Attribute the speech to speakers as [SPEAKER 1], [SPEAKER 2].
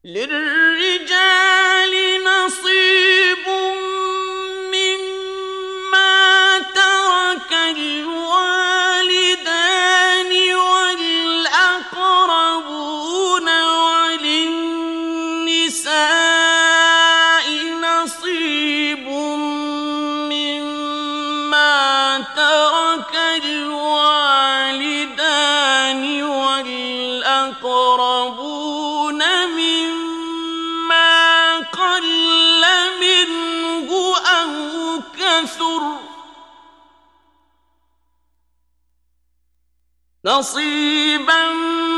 [SPEAKER 1] للرجال نصيب مما ترك الوالدان والأقربون وللنساء نصيب مما ترك الوالدان والأقربون مما قل منه أو كثر نصيبا